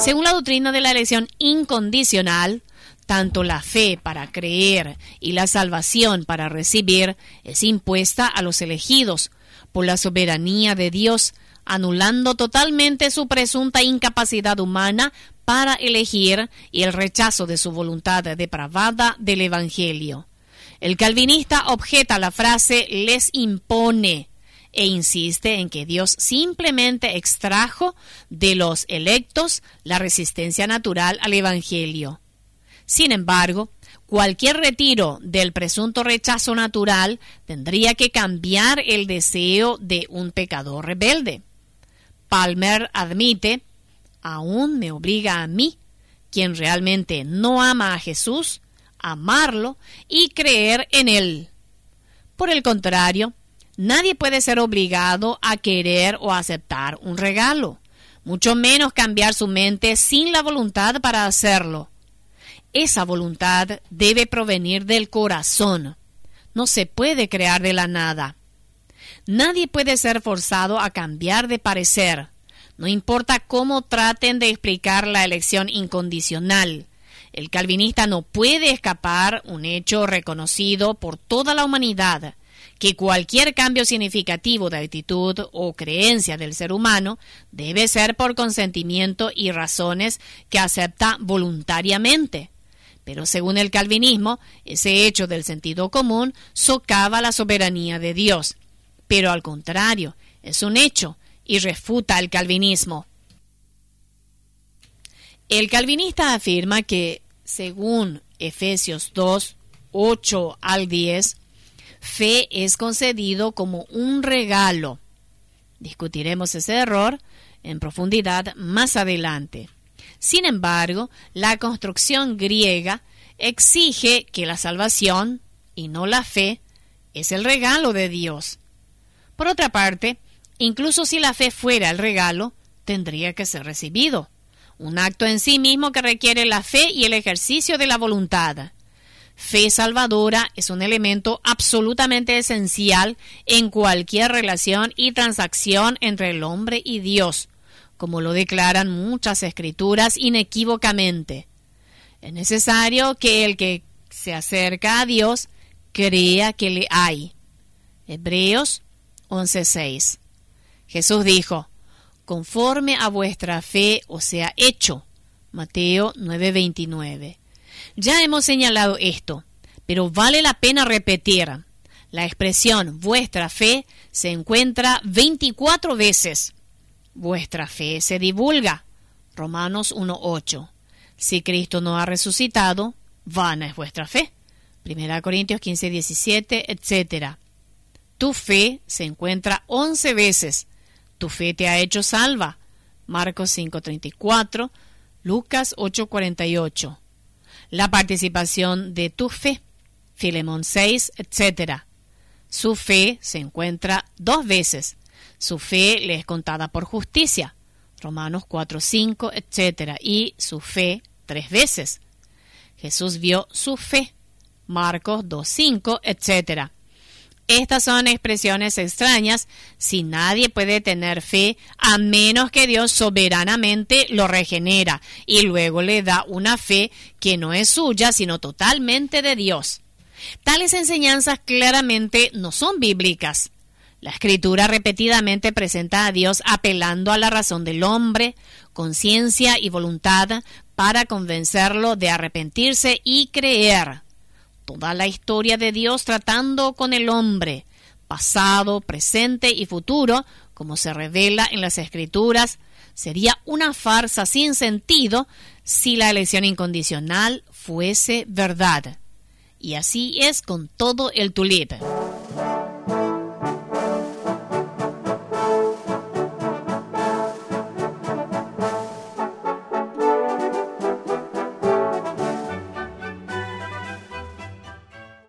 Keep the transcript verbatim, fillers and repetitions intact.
Según la doctrina de la elección incondicional, tanto la fe para creer y la salvación para recibir es impuesta a los elegidos por la soberanía de Dios, anulando totalmente su presunta incapacidad humana para elegir y el rechazo de su voluntad depravada del Evangelio. El calvinista objeta la frase «les impone» e insiste en que Dios simplemente extrajo de los electos la resistencia natural al Evangelio. Sin embargo, cualquier retiro del presunto rechazo natural tendría que cambiar el deseo de un pecador rebelde. Palmer admite, aún me obliga a mí, quien realmente no ama a Jesús, amarlo y creer en él. Por el contrario, nadie puede ser obligado a querer o aceptar un regalo, mucho menos cambiar su mente sin la voluntad para hacerlo. Esa voluntad debe provenir del corazón. No se puede crear de la nada. Nadie puede ser forzado a cambiar de parecer. No importa cómo traten de explicar la elección incondicional. El calvinista no puede escapar un hecho reconocido por toda la humanidad, que cualquier cambio significativo de actitud o creencia del ser humano debe ser por consentimiento y razones que acepta voluntariamente. Pero según el calvinismo, ese hecho del sentido común socava la soberanía de Dios. Pero al contrario, es un hecho y refuta el calvinismo. El calvinista afirma que, según Efesios dos, ocho al diez, fe es concedido como un regalo. Discutiremos ese error en profundidad más adelante. Sin embargo, la construcción griega exige que la salvación, y no la fe, es el regalo de Dios. Por otra parte, incluso si la fe fuera el regalo, tendría que ser recibido. Un acto en sí mismo que requiere la fe y el ejercicio de la voluntad. Fe salvadora es un elemento absolutamente esencial en cualquier relación y transacción entre el hombre y Dios, como lo declaran muchas escrituras inequívocamente. Es necesario que el que se acerca a Dios crea que le hay. Hebreos once seis. Jesús dijo, conforme a vuestra fe os sea hecho. Mateo nueve veintinueve. Ya hemos señalado esto, pero vale la pena repetir. La expresión vuestra fe se encuentra veinticuatro veces. Vuestra fe se divulga. Romanos uno ocho. Si Cristo no ha resucitado, vana es vuestra fe. Primera Corintios quince diecisiete, etcétera. Tu fe se encuentra once veces. Tu fe te ha hecho salva. Marcos cinco treinta y cuatro, Lucas ocho cuarenta y ocho. La participación de tu fe. Filemón seis, etcétera. Su fe se encuentra dos veces. Su fe le es contada por justicia, Romanos cuatro cinco, etcétera. Y su fe tres veces. Jesús vio su fe, Marcos dos cinco, etcétera. Estas son expresiones extrañas si nadie puede tener fe a menos que Dios soberanamente lo regenera y luego le da una fe que no es suya sino totalmente de Dios. Tales enseñanzas claramente no son bíblicas. La Escritura repetidamente presenta a Dios apelando a la razón del hombre, conciencia y voluntad para convencerlo de arrepentirse y creer. Toda la historia de Dios tratando con el hombre, pasado, presente y futuro, como se revela en las Escrituras, sería una farsa sin sentido si la elección incondicional fuese verdad. Y así es con todo el tulip.